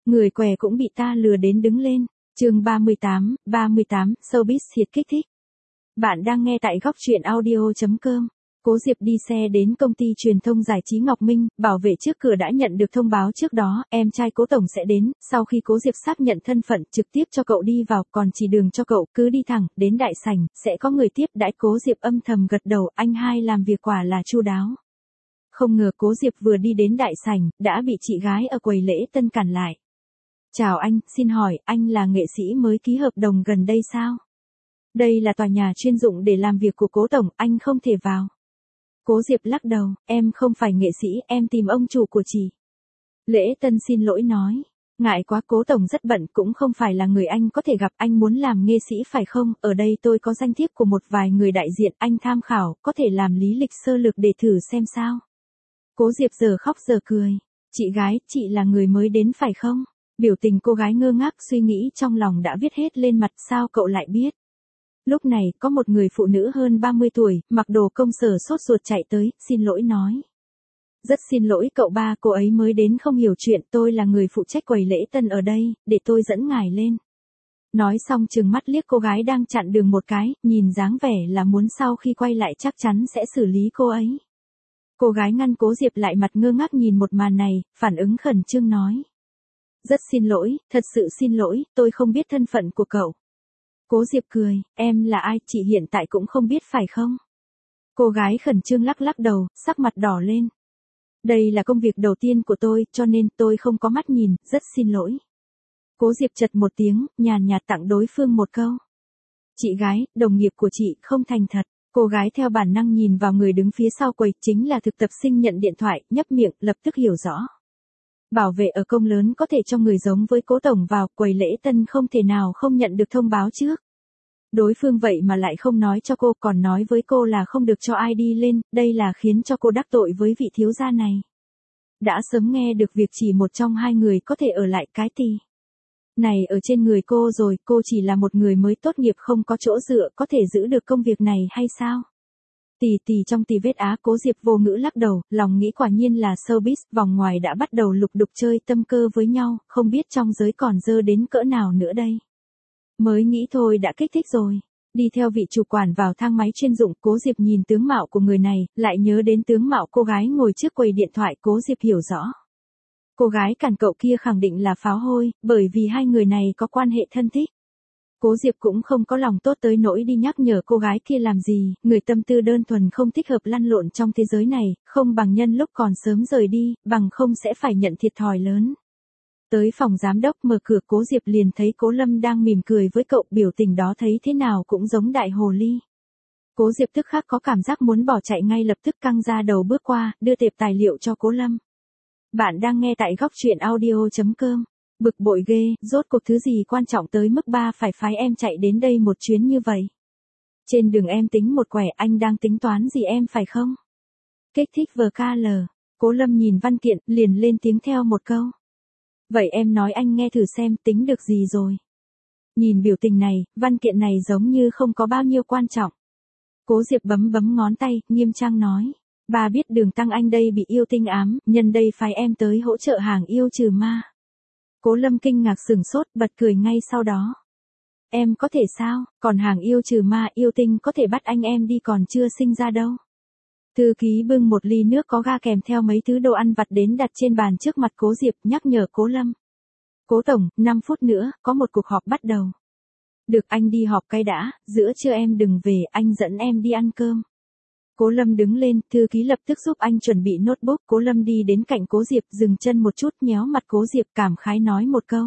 Người què cũng bị ta lừa đến đứng lên. Chương 38, showbiz thiệt kích thích. Bạn đang nghe tại góc truyện audio.com. Cố Diệp đi xe đến công ty truyền thông giải trí Ngọc Minh, bảo vệ trước cửa đã nhận được thông báo trước đó, em trai Cố tổng sẽ đến, sau khi Cố Diệp xác nhận thân phận, trực tiếp cho cậu đi vào, còn chỉ đường cho cậu, cứ đi thẳng, đến đại sảnh, sẽ có người tiếp đãi. Cố Diệp âm thầm gật đầu, anh hai làm việc quả là chu đáo. Không ngờ Cố Diệp vừa đi đến đại sảnh, đã bị chị gái ở quầy lễ tân cản lại. Chào anh, xin hỏi, anh là nghệ sĩ mới ký hợp đồng gần đây sao? Đây là tòa nhà chuyên dụng để làm việc của Cố tổng, anh không thể vào. Cố Diệp lắc đầu, em không phải nghệ sĩ, em tìm ông chủ của chị. Lễ tân xin lỗi nói, ngại quá, Cố tổng rất bận, cũng không phải là người anh có thể gặp. Anh muốn làm nghệ sĩ phải không? Ở đây tôi có danh thiếp của một vài người đại diện, anh tham khảo, có thể làm lý lịch sơ lược để thử xem sao. Cố Diệp giờ khóc giờ cười, chị gái, chị là người mới đến phải không? Biểu tình cô gái ngơ ngác, suy nghĩ trong lòng đã viết hết lên mặt. Sao cậu lại biết? Lúc này, có một người phụ nữ hơn 30 tuổi, mặc đồ công sở sốt ruột chạy tới, xin lỗi nói. Rất xin lỗi cậu ba, cô ấy mới đến không hiểu chuyện, tôi là người phụ trách quầy lễ tân ở đây, để tôi dẫn ngài lên. Nói xong trừng mắt liếc cô gái đang chặn đường một cái, nhìn dáng vẻ là muốn sau khi quay lại chắc chắn sẽ xử lý cô ấy. Cô gái ngăn Cố Diệp lại, mặt ngơ ngác nhìn một màn này, phản ứng khẩn trương nói. Rất xin lỗi, thật sự xin lỗi, tôi không biết thân phận của cậu. Cố Diệp cười, em là ai, chị hiện tại cũng không biết phải không? Cô gái khẩn trương lắc lắc đầu, sắc mặt đỏ lên. Đây là công việc đầu tiên của tôi, cho nên tôi không có mắt nhìn, rất xin lỗi. Cố Diệp chật một tiếng, nhàn nhạt tặng đối phương một câu. Chị gái, đồng nghiệp của chị không thành thật. Cô gái theo bản năng nhìn vào người đứng phía sau quầy, chính là thực tập sinh nhận điện thoại, nhấp miệng, lập tức hiểu rõ. Bảo vệ ở công lớn có thể cho người giống với Cố tổng vào, quầy lễ tân không thể nào không nhận được thông báo trước. Đối phương vậy mà lại không nói cho cô, còn nói với cô là không được cho ai đi lên, đây là khiến cho cô đắc tội với vị thiếu gia này. Đã sớm nghe được việc chỉ một trong hai người có thể ở lại cái tì này ở trên người cô rồi, cô chỉ là một người mới tốt nghiệp không có chỗ dựa, có thể giữ được công việc này hay sao? Tì trong tì vết á. Cố Diệp vô ngữ lắc đầu, lòng nghĩ quả nhiên là showbiz, vòng ngoài đã bắt đầu lục đục chơi tâm cơ với nhau, không biết trong giới còn dơ đến cỡ nào nữa đây. Mới nghĩ thôi đã kích thích rồi. Đi theo vị chủ quản vào thang máy chuyên dụng, Cố Diệp nhìn tướng mạo của người này, lại nhớ đến tướng mạo cô gái ngồi trước quầy điện thoại, Cố Diệp hiểu rõ. Cô gái cản cậu kia khẳng định là pháo hôi, bởi vì hai người này có quan hệ thân thích. Cố Diệp cũng không có lòng tốt tới nỗi đi nhắc nhở cô gái kia làm gì, người tâm tư đơn thuần không thích hợp lăn lộn trong thế giới này, không bằng nhân lúc còn sớm rời đi, bằng không sẽ phải nhận thiệt thòi lớn. Tới phòng giám đốc, mở cửa, Cố Diệp liền thấy Cố Lâm đang mỉm cười với cậu, biểu tình đó thấy thế nào cũng giống đại hồ ly. Cố Diệp tức khắc có cảm giác muốn bỏ chạy, ngay lập tức căng ra đầu bước qua, đưa tệp tài liệu cho Cố Lâm. Bạn đang nghe tại góc truyện audio.com. Bực bội ghê, rốt cuộc thứ gì quan trọng tới mức ba phải phái em chạy đến đây một chuyến như vậy. Trên đường em tính một quẻ, anh đang tính toán gì em phải không? Kích thích VKL. Cố Lâm nhìn văn kiện, liền lên tiếng theo một câu. Vậy em nói anh nghe thử xem, tính được gì rồi? Nhìn biểu tình này, văn kiện này giống như không có bao nhiêu quan trọng. Cố Diệp bấm ngón tay, nghiêm trang nói. Ba biết Đường Tăng Anh đây bị yêu tinh ám, nhân đây phái em tới hỗ trợ hàng yêu trừ ma. Cố Lâm kinh ngạc sửng sốt, bật cười ngay sau đó. Em có thể sao, còn hàng yêu trừ ma, yêu tinh có thể bắt anh em đi còn chưa sinh ra đâu. Thư ký bưng một ly nước có ga kèm theo mấy thứ đồ ăn vặt đến đặt trên bàn trước mặt Cố Diệp, nhắc nhở Cố Lâm. Cố tổng, 5 phút nữa, có một cuộc họp bắt đầu. Được, anh đi họp cái đã, giữa trưa em đừng về, anh dẫn em đi ăn cơm. Cố Lâm đứng lên, thư ký lập tức giúp anh chuẩn bị notebook. Cố Lâm đi đến cạnh Cố Diệp, dừng chân một chút, nhéo mặt Cố Diệp, cảm khái nói một câu.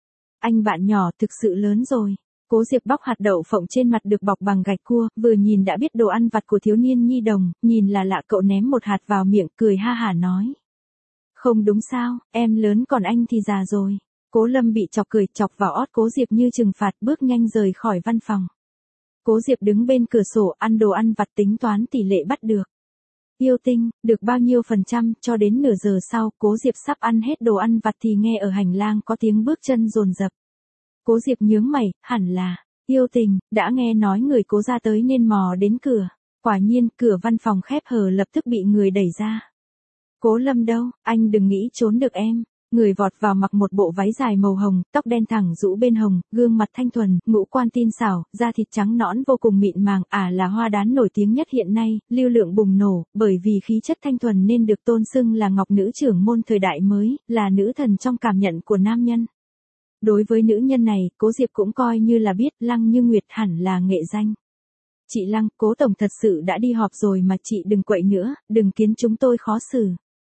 Anh bạn nhỏ thực sự lớn rồi. Cố Diệp bóc hạt đậu phộng trên mặt được bọc bằng gạch cua, vừa nhìn đã biết đồ ăn vặt của thiếu niên nhi đồng, nhìn là lạ, cậu ném một hạt vào miệng, cười ha hả nói. Không đúng sao, em lớn còn anh thì già rồi. Cố Lâm bị chọc cười, chọc vào ót Cố Diệp như trừng phạt, bước nhanh rời khỏi văn phòng. Cố Diệp đứng bên cửa sổ, ăn đồ ăn vặt, tính toán tỷ lệ bắt được. Yêu tinh, được bao nhiêu %, cho đến nửa giờ sau, Cố Diệp sắp ăn hết đồ ăn vặt thì nghe ở hành lang có tiếng bước chân dồn dập. Cố Diệp nhướng mày, hẳn là yêu tình, đã nghe nói người Cố ra tới nên mò đến cửa. Quả nhiên, cửa văn phòng khép hờ lập tức bị người đẩy ra. Cố Lâm đâu, anh đừng nghĩ trốn được em. Người vọt vào mặc một bộ váy dài màu hồng, tóc đen thẳng rũ bên hồng, gương mặt thanh thuần, ngũ quan tinh xảo, da thịt trắng nõn vô cùng mịn màng, là hoa đán nổi tiếng nhất hiện nay, lưu lượng bùng nổ, bởi vì khí chất thanh thuần nên được tôn xưng là ngọc nữ trưởng môn thời đại mới, là nữ thần trong cảm nhận của nam nhân. Đối với nữ nhân này, Cố Diệp cũng coi như là biết Lăng Như Nguyệt hẳn là nghệ danh. Chị Lăng, Cố Tổng thật sự đã đi họp rồi mà chị đừng quậy nữa, đừng khiến chúng tôi khó xử.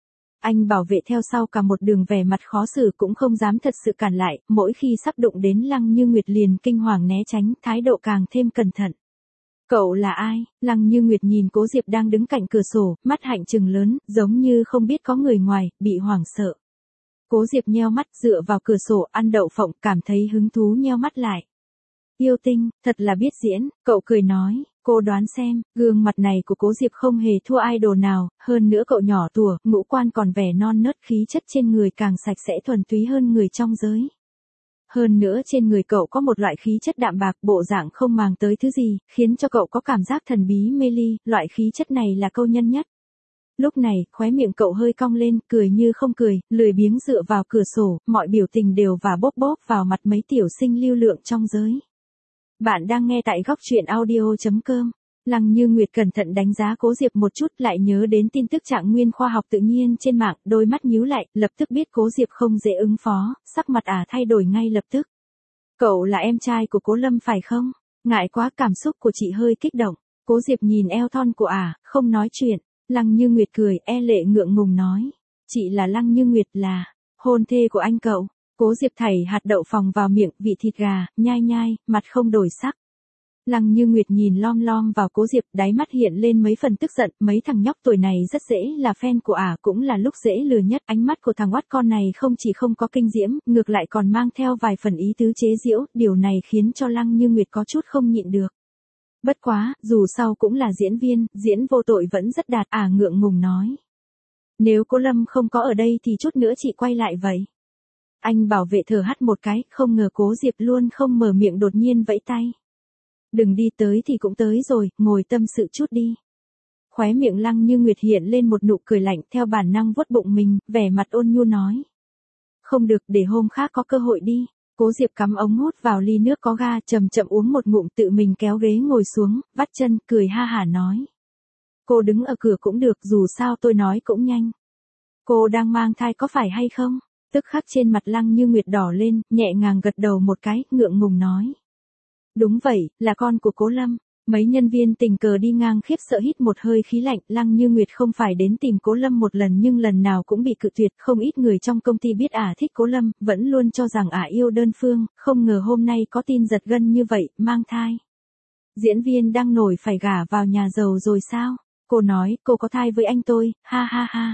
Anh bảo vệ theo sau cả một đường vẻ mặt khó xử cũng không dám thật sự cản lại, mỗi khi sắp đụng đến Lăng Như Nguyệt liền kinh hoàng né tránh, thái độ càng thêm cẩn thận. Cậu là ai? Lăng Như Nguyệt nhìn Cố Diệp đang đứng cạnh cửa sổ, mắt hạnh trừng lớn, giống như không biết có người ngoài, bị hoảng sợ. Cố Diệp nheo mắt dựa vào cửa sổ ăn đậu phộng, cảm thấy hứng thú nheo mắt lại. Yêu tinh, thật là biết diễn, cậu cười nói, cô đoán xem, gương mặt này của Cố Diệp không hề thua idol nào, hơn nữa cậu nhỏ tuổi, ngũ quan còn vẻ non nớt, khí chất trên người càng sạch sẽ thuần túy hơn người trong giới. Hơn nữa trên người cậu có một loại khí chất đạm bạc, bộ dạng không màng tới thứ gì, khiến cho cậu có cảm giác thần bí mê ly, loại khí chất này là câu nhân nhất. Lúc này, khóe miệng cậu hơi cong lên, cười như không cười, lười biếng dựa vào cửa sổ, mọi biểu tình đều và bóp bóp vào mặt mấy tiểu sinh lưu lượng trong giới. Bạn đang nghe tại góc truyện audio.com. Lăng Như Nguyệt cẩn thận đánh giá Cố Diệp một chút, lại nhớ đến tin tức trạng nguyên khoa học tự nhiên trên mạng, đôi mắt nhíu lại, lập tức biết Cố Diệp không dễ ứng phó, sắc mặt thay đổi ngay lập tức. Cậu là em trai của Cố Lâm phải không? Ngại quá, cảm xúc của chị hơi kích động. Cố Diệp nhìn eo thon của không nói chuyện. Lăng Như Nguyệt cười, lệ ngượng ngùng nói. Chị là Lăng Như Nguyệt, là hôn thê của anh cậu. Cố Diệp thảy hạt đậu phồng vào miệng, vị thịt gà, nhai nhai, mặt không đổi sắc. Lăng Như Nguyệt nhìn lom lom vào Cố Diệp, đáy mắt hiện lên mấy phần tức giận, mấy thằng nhóc tuổi này rất dễ là fan của cũng là lúc dễ lừa nhất, ánh mắt của thằng oát con này không chỉ không có kinh diễm, ngược lại còn mang theo vài phần ý tứ chế giễu, điều này khiến cho Lăng Như Nguyệt có chút không nhịn được. Bất quá, dù sao cũng là diễn viên, diễn vô tội vẫn rất đạt, ngượng ngùng nói. Nếu Cố Lâm không có ở đây thì chút nữa chị quay lại vậy. Anh bảo vệ thở hắt một cái, không ngờ Cố Diệp luôn không mở miệng, đột nhiên vẫy tay. Đừng đi, tới thì cũng tới rồi, ngồi tâm sự chút đi. Khóe miệng Lăng Như Nguyệt hiện lên một nụ cười lạnh, theo bản năng vuốt bụng mình, vẻ mặt ôn nhu nói. Không được, để hôm khác có cơ hội đi. Cố Diệp cắm ống hút vào ly nước có ga, chậm chậm uống một ngụm, tự mình kéo ghế ngồi xuống, vắt chân, cười ha hả nói. Cô đứng ở cửa cũng được, dù sao tôi nói cũng nhanh. Cô đang mang thai có phải hay không? Tức khắc trên mặt Lăng Như Nguyệt đỏ lên, nhẹ nhàng gật đầu một cái, ngượng ngùng nói. Đúng vậy, là con của Cố Lâm. Mấy nhân viên tình cờ đi ngang khiếp sợ hít một hơi khí lạnh, Lăng Như Nguyệt không phải đến tìm Cố Lâm một lần nhưng lần nào cũng bị cự tuyệt, không ít người trong công ty biết thích Cố Lâm, vẫn luôn cho rằng yêu đơn phương, không ngờ hôm nay có tin giật gân như vậy, mang thai. Diễn viên đang nổi phải gả vào nhà giàu rồi sao? Cô nói, cô có thai với anh tôi, ha ha ha.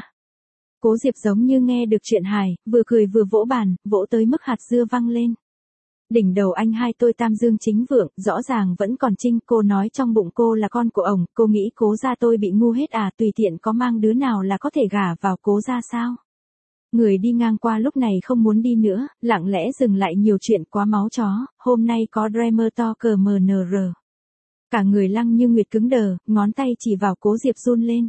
Cố Diệp giống như nghe được chuyện hài, vừa cười vừa vỗ bàn, vỗ tới mức hạt dưa văng lên. Đỉnh đầu anh hai tôi tam dương chính vượng, rõ ràng vẫn còn trinh, cô nói trong bụng cô là con của ổng, cô nghĩ Cố gia tôi bị ngu hết tùy tiện có mang đứa nào là có thể gả vào Cố gia sao? Người đi ngang qua lúc này không muốn đi nữa, lặng lẽ dừng lại, nhiều chuyện quá máu chó, hôm nay có Dreamer to cờ MNR. Cả người Lăng Như Nguyệt cứng đờ, ngón tay chỉ vào Cố Diệp run lên.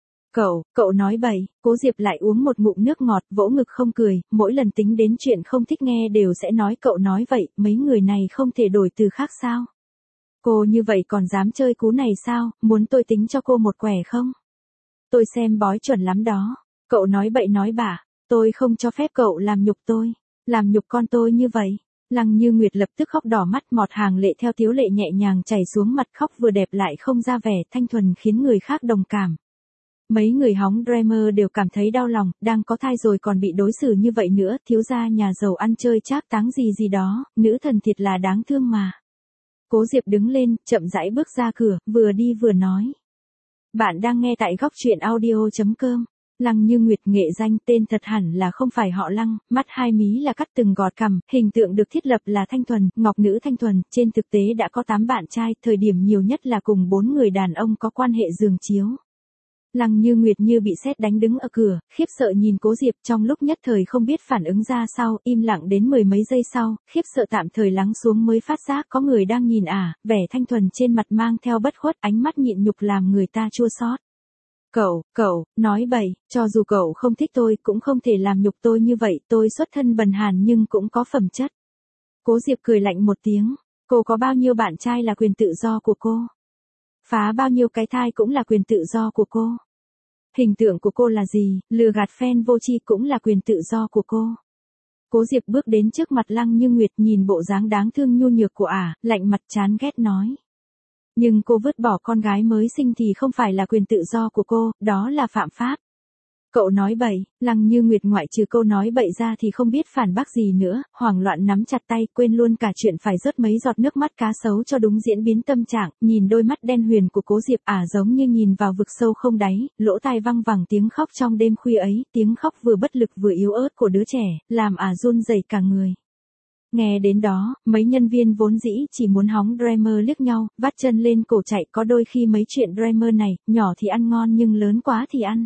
Cậu nói bậy, Cố Diệp lại uống một ngụm nước ngọt, vỗ ngực không cười, mỗi lần tính đến chuyện không thích nghe đều sẽ nói cậu nói vậy, mấy người này không thể đổi từ khác sao? Cô như vậy còn dám chơi cú này sao, muốn tôi tính cho cô một quẻ không? Tôi xem bói chuẩn lắm đó, cậu nói bậy nói bạ, tôi không cho phép cậu làm nhục tôi, làm nhục con tôi như vậy. Lăng Như Nguyệt lập tức khóc đỏ mắt, mọt hàng lệ theo tiếu lệ nhẹ nhàng chảy xuống mặt, khóc vừa đẹp lại không ra vẻ thanh thuần khiến người khác đồng cảm. Mấy người hóng Dreamer đều cảm thấy đau lòng, đang có thai rồi còn bị đối xử như vậy nữa, thiếu gia nhà giàu ăn chơi trác táng gì đó, nữ thần thiệt là đáng thương mà. Cố Diệp đứng lên, chậm rãi bước ra cửa, vừa đi vừa nói. Bạn đang nghe tại góc truyện audio.com. Lăng Như Nguyệt nghệ danh, tên thật hẳn là không phải họ Lăng, mắt hai mí là cắt từng gọt cằm, hình tượng được thiết lập là thanh thuần, ngọc nữ thanh thuần, trên thực tế đã có 8 bạn trai, thời điểm nhiều nhất là cùng 4 người đàn ông có quan hệ giường chiếu. Lăng Như Nguyệt như bị sét đánh đứng ở cửa, khiếp sợ nhìn Cố Diệp, trong lúc nhất thời không biết phản ứng ra sao, im lặng đến mười mấy giây sau, khiếp sợ tạm thời lắng xuống mới phát giác có người đang nhìn vẻ thanh thuần trên mặt mang theo bất khuất, ánh mắt nhịn nhục làm người ta chua xót. Cậu, nói bậy, cho dù cậu không thích tôi cũng không thể làm nhục tôi như vậy, tôi xuất thân bần hàn nhưng cũng có phẩm chất. Cố Diệp cười lạnh một tiếng, cô có bao nhiêu bạn trai là quyền tự do của cô. Phá bao nhiêu cái thai cũng là quyền tự do của cô. Hình tượng của cô là gì, lừa gạt fan vô tri cũng là quyền tự do của cô. Cố Diệp bước đến trước mặt Lăng Như Nguyệt nhìn bộ dáng đáng thương nhu nhược của lạnh mặt chán ghét nói. Nhưng cô vứt bỏ con gái mới sinh thì không phải là quyền tự do của cô, đó là phạm pháp. Cậu nói bậy, Lăng Như Nguyệt ngoại trừ câu nói bậy ra thì không biết phản bác gì nữa, hoảng loạn nắm chặt tay, quên luôn cả chuyện phải rớt mấy giọt nước mắt cá sấu cho đúng diễn biến tâm trạng, nhìn đôi mắt đen huyền của Cố Diệp giống như nhìn vào vực sâu không đáy, lỗ tai văng vẳng tiếng khóc trong đêm khuya ấy, tiếng khóc vừa bất lực vừa yếu ớt của đứa trẻ, làm run rẩy cả người. Nghe đến đó, mấy nhân viên vốn dĩ chỉ muốn hóng Dreamer liếc nhau, vắt chân lên cổ chạy, có đôi khi mấy chuyện Dreamer này, nhỏ thì ăn ngon nhưng lớn quá thì ăn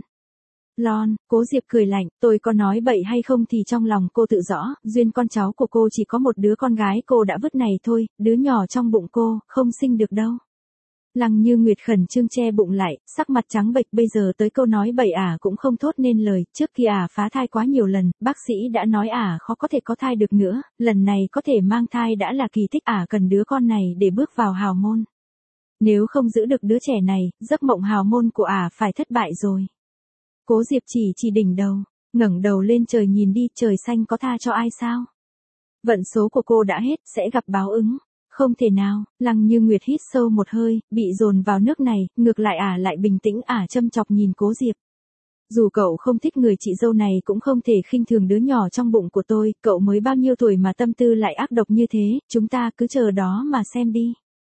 lon. Cố Diệp cười lạnh, tôi có nói bậy hay không thì trong lòng cô tự rõ, duyên con cháu của cô chỉ có một đứa con gái cô đã vứt này thôi, đứa nhỏ trong bụng cô, không sinh được đâu. Lăng Như Nguyệt khẩn trương che bụng lại, sắc mặt trắng bệch, bây giờ tới câu nói bậy cũng không thốt nên lời, trước khi phá thai quá nhiều lần, bác sĩ đã nói khó có thể có thai được nữa, lần này có thể mang thai đã là kỳ tích, cần đứa con này để bước vào hào môn. Nếu không giữ được đứa trẻ này, giấc mộng hào môn của phải thất bại rồi. Cố Diệp chỉ đỉnh đầu, ngẩng đầu lên trời nhìn đi, trời xanh có tha cho ai sao? Vận số của cô đã hết, sẽ gặp báo ứng. Không thể nào. Lăng Như Nguyệt hít sâu một hơi, bị dồn vào nước này, ngược lại lại bình tĩnh châm chọc nhìn Cố Diệp. Dù cậu không thích người chị dâu này cũng không thể khinh thường đứa nhỏ trong bụng của tôi, cậu mới bao nhiêu tuổi mà tâm tư lại ác độc như thế, chúng ta cứ chờ đó mà xem đi.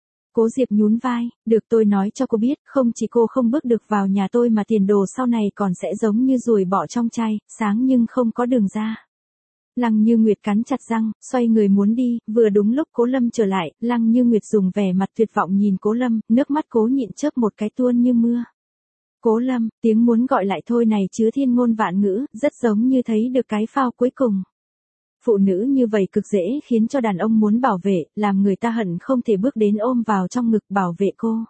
Cố Diệp nhún vai, được, tôi nói cho cô biết, không chỉ cô không bước được vào nhà tôi mà tiền đồ sau này còn sẽ giống như ruồi bọ trong chai, sáng nhưng không có đường ra. Lăng Như Nguyệt cắn chặt răng, xoay người muốn đi, vừa đúng lúc Cố Lâm trở lại, Lăng Như Nguyệt dùng vẻ mặt tuyệt vọng nhìn Cố Lâm, nước mắt cố nhịn chớp một cái tuôn như mưa. Cố Lâm, tiếng muốn gọi lại thôi này chứa thiên ngôn vạn ngữ, rất giống như thấy được cái phao cuối cùng. Phụ nữ như vậy cực dễ khiến cho đàn ông muốn bảo vệ, làm người ta hận không thể bước đến ôm vào trong ngực bảo vệ cô.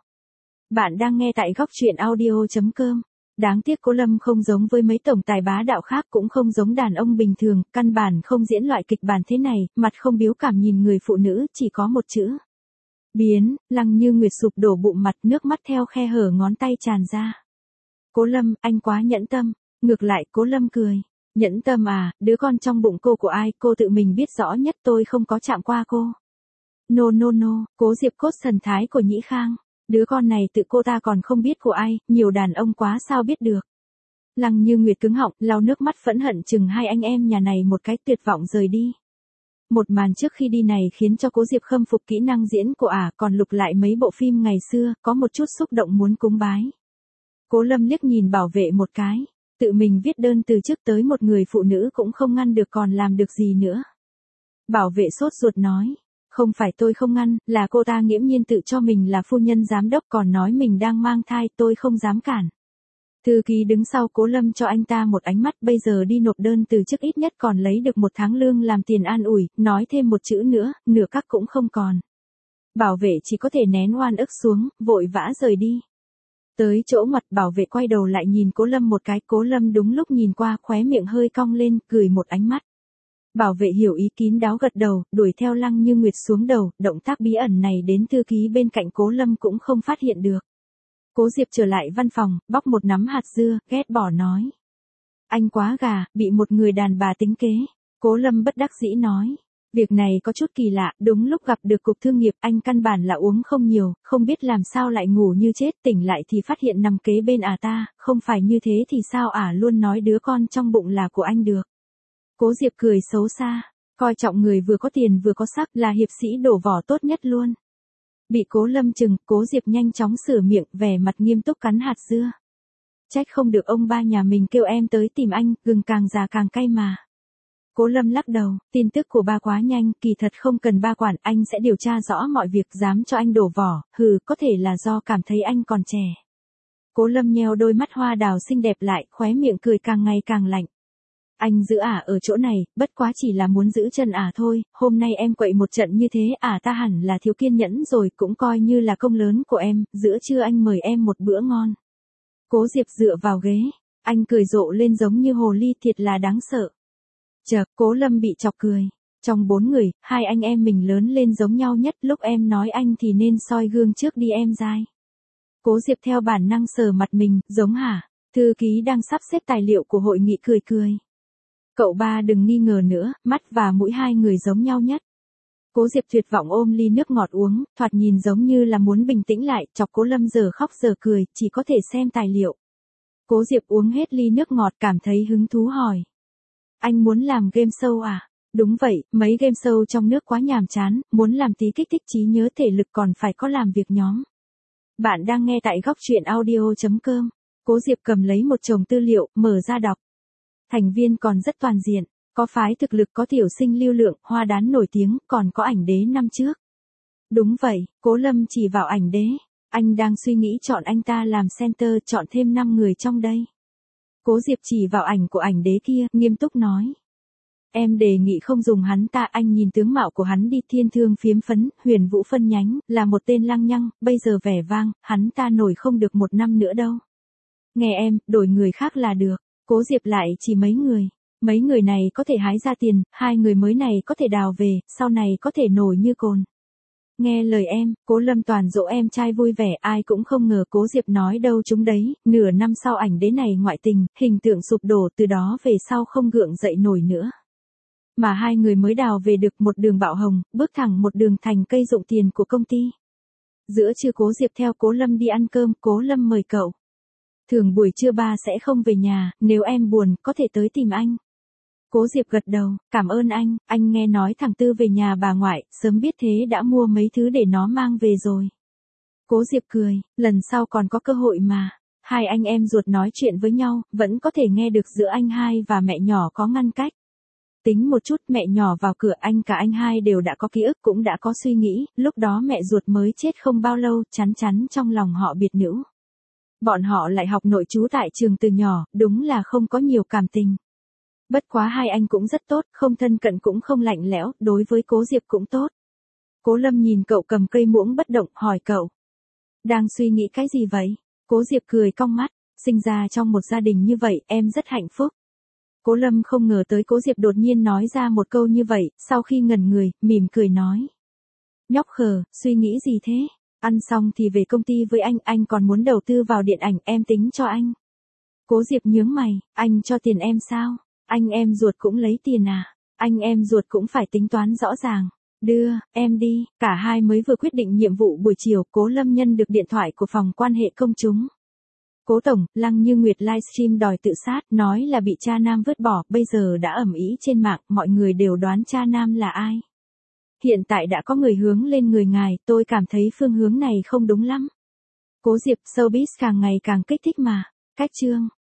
Bạn đang nghe tại góc truyện audio.com. Đáng tiếc Cố Lâm không giống với mấy tổng tài bá đạo khác, cũng không giống đàn ông bình thường, căn bản không diễn loại kịch bản thế này, mặt không biếu cảm nhìn người phụ nữ, chỉ có một chữ. Biến. Lăng Như Nguyệt sụp đổ bụng mặt, nước mắt theo khe hở ngón tay tràn ra. Cố Lâm, anh quá nhẫn tâm. Ngược lại, Cố Lâm cười. Nhẫn tâm đứa con trong bụng cô của ai, cô tự mình biết rõ nhất, tôi không có chạm qua cô. No, Cố Diệp cốt thần thái của Nhĩ Khang. Đứa con này tự cô ta còn không biết của ai, nhiều đàn ông quá sao biết được. Lăng Như Nguyệt cứng họng, lau nước mắt phẫn hận chừng hai anh em nhà này một cái, tuyệt vọng rời đi. Một màn trước khi đi này khiến cho Cố Diệp khâm phục kỹ năng diễn của còn lục lại mấy bộ phim ngày xưa, có một chút xúc động muốn cúng bái. Cố Lâm liếc nhìn bảo vệ một cái, tự mình viết đơn từ chức tới một người phụ nữ cũng không ngăn được còn làm được gì nữa. Bảo vệ sốt ruột nói. Không phải tôi không ngăn, là cô ta nghiễm nhiên tự cho mình là phu nhân giám đốc còn nói mình đang mang thai, tôi không dám cản. Thư ký đứng sau Cố Lâm cho anh ta một ánh mắt, bây giờ đi nộp đơn từ chức ít nhất còn lấy được 1 tháng lương làm tiền an ủi, nói thêm một chữ nữa, nửa các cũng không còn. Bảo vệ chỉ có thể nén oan ức xuống, vội vã rời đi. Tới chỗ ngoặt, bảo vệ quay đầu lại nhìn Cố Lâm một cái, Cố Lâm đúng lúc nhìn qua, khóe miệng hơi cong lên, cười một ánh mắt. Bảo vệ hiểu ý kín đáo gật đầu, đuổi theo Lăng Như Nguyệt xuống đầu, động tác bí ẩn này đến thư ký bên cạnh Cố Lâm cũng không phát hiện được. Cố Diệp trở lại văn phòng, bóc một nắm hạt dưa, ghét bỏ nói. Anh quá gà, bị một người đàn bà tính kế. Cố Lâm bất đắc dĩ nói. Việc này có chút kỳ lạ, đúng lúc gặp được cục thương nghiệp, anh căn bản là uống không nhiều, không biết làm sao lại ngủ như chết, tỉnh lại thì phát hiện nằm kế bên ta, không phải như thế thì sao luôn nói đứa con trong bụng là của anh được. Cố Diệp cười xấu xa, coi trọng người vừa có tiền vừa có sắc là hiệp sĩ đổ vỏ tốt nhất luôn. Bị Cố Lâm chừng, Cố Diệp nhanh chóng sửa miệng, vẻ mặt nghiêm túc cắn hạt dưa. Trách không được ông ba nhà mình kêu em tới tìm anh, gừng càng già càng cay mà. Cố Lâm lắc đầu, tin tức của ba quá nhanh, kỳ thật không cần ba quản, anh sẽ điều tra rõ mọi việc, dám cho anh đổ vỏ, có thể là do cảm thấy anh còn trẻ. Cố Lâm nheo đôi mắt hoa đào xinh đẹp lại, khóe miệng cười càng ngày càng lạnh. Anh giữ ở chỗ này, bất quá chỉ là muốn giữ chân thôi, hôm nay em quậy một trận như thế ta hẳn là thiếu kiên nhẫn rồi, cũng coi như là công lớn của em, giữa trưa anh mời em một bữa ngon. Cố Diệp dựa vào ghế, anh cười rộ lên giống như hồ ly, thiệt là đáng sợ. Chợt, Cố Lâm bị chọc cười. Trong 4 người, 2 anh em mình lớn lên giống nhau nhất, lúc em nói anh thì nên soi gương trước đi em dai. Cố Diệp theo bản năng sờ mặt mình, giống hả? Thư ký đang sắp xếp tài liệu của hội nghị cười cười. Cậu ba đừng nghi ngờ nữa, mắt và mũi 2 người giống nhau nhất. Cố Diệp tuyệt vọng ôm ly nước ngọt uống, thoạt nhìn giống như là muốn bình tĩnh lại, chọc Cố Lâm giờ khóc giờ cười, chỉ có thể xem tài liệu. Cố Diệp uống hết ly nước ngọt cảm thấy hứng thú hỏi. Anh muốn làm game show à? Đúng vậy, mấy game show trong nước quá nhàm chán, muốn làm tí kích thích trí nhớ thể lực còn phải có làm việc nhóm. Bạn đang nghe tại góc truyện audio.com. Cố Diệp cầm lấy một chồng tư liệu, mở ra đọc. Thành viên còn rất toàn diện, có phái thực lực, có tiểu sinh lưu lượng, hoa đán nổi tiếng, còn có ảnh đế năm trước. Đúng vậy, Cố Lâm chỉ vào ảnh đế. Anh đang suy nghĩ chọn anh ta làm center, chọn thêm 5 người trong đây. Cố Diệp chỉ vào ảnh của ảnh đế kia, nghiêm túc nói. Em đề nghị không dùng hắn ta, anh nhìn tướng mạo của hắn đi, thiên thương phiếm phấn, huyền vũ phân nhánh, là một tên lăng nhăng, bây giờ vẻ vang, hắn ta nổi không được 1 năm nữa đâu. Nghe em, đổi người khác là được. Cố Diệp lại chỉ mấy người này có thể hái ra tiền, 2 người mới này có thể đào về, sau này có thể nổi như cồn. Nghe lời em, Cố Lâm toàn dỗ em trai vui vẻ, ai cũng không ngờ Cố Diệp nói đâu chúng đấy, nửa năm sau ảnh đế này ngoại tình, hình tượng sụp đổ, từ đó về sau không gượng dậy nổi nữa. Mà 2 người mới đào về được, một đường bạo hồng, bước thẳng một đường thành cây dụng tiền của công ty. Giữa trưa Cố Diệp theo Cố Lâm đi ăn cơm, Cố Lâm mời cậu. Thường buổi trưa ba sẽ không về nhà, nếu em buồn, có thể tới tìm anh. Cố Diệp gật đầu, cảm ơn anh nghe nói thằng Tư về nhà bà ngoại, sớm biết thế đã mua mấy thứ để nó mang về rồi. Cố Diệp cười, lần sau còn có cơ hội mà. 2 anh em ruột nói chuyện với nhau, vẫn có thể nghe được giữa anh hai và mẹ nhỏ có ngăn cách. Tính một chút, mẹ nhỏ vào cửa, cả anh hai đều đã có ký ức, cũng đã có suy nghĩ, lúc đó mẹ ruột mới chết không bao lâu, chắn trong lòng họ biệt nữ. Bọn họ lại học nội trú tại trường từ nhỏ, đúng là không có nhiều cảm tình. Bất quá 2 anh cũng rất tốt, không thân cận cũng không lạnh lẽo, đối với Cố Diệp cũng tốt. Cố Lâm nhìn cậu cầm cây muỗng bất động, hỏi cậu. Đang suy nghĩ cái gì vậy? Cố Diệp cười cong mắt, sinh ra trong một gia đình như vậy, em rất hạnh phúc. Cố Lâm không ngờ tới Cố Diệp đột nhiên nói ra một câu như vậy, sau khi ngẩn người, mỉm cười nói. Nhóc khờ, suy nghĩ gì thế? Ăn xong thì về công ty với anh còn muốn đầu tư vào điện ảnh, em tính cho anh. Cố Diệp nhướng mày, anh cho tiền em sao? Anh em ruột cũng lấy tiền à? Anh em ruột cũng phải tính toán rõ ràng. Đưa, em đi. Cả hai mới vừa quyết định nhiệm vụ buổi chiều, Cố Lâm nhận được điện thoại của phòng quan hệ công chúng. Cố tổng, Lăng Như Nguyệt livestream đòi tự sát, nói là bị cha nam vứt bỏ, bây giờ đã ầm ĩ trên mạng, mọi người đều đoán cha nam là ai. Hiện tại đã có người hướng lên người ngài, tôi cảm thấy phương hướng này không đúng lắm. Cố Diệp, showbiz càng ngày càng kích thích mà. Cách chương.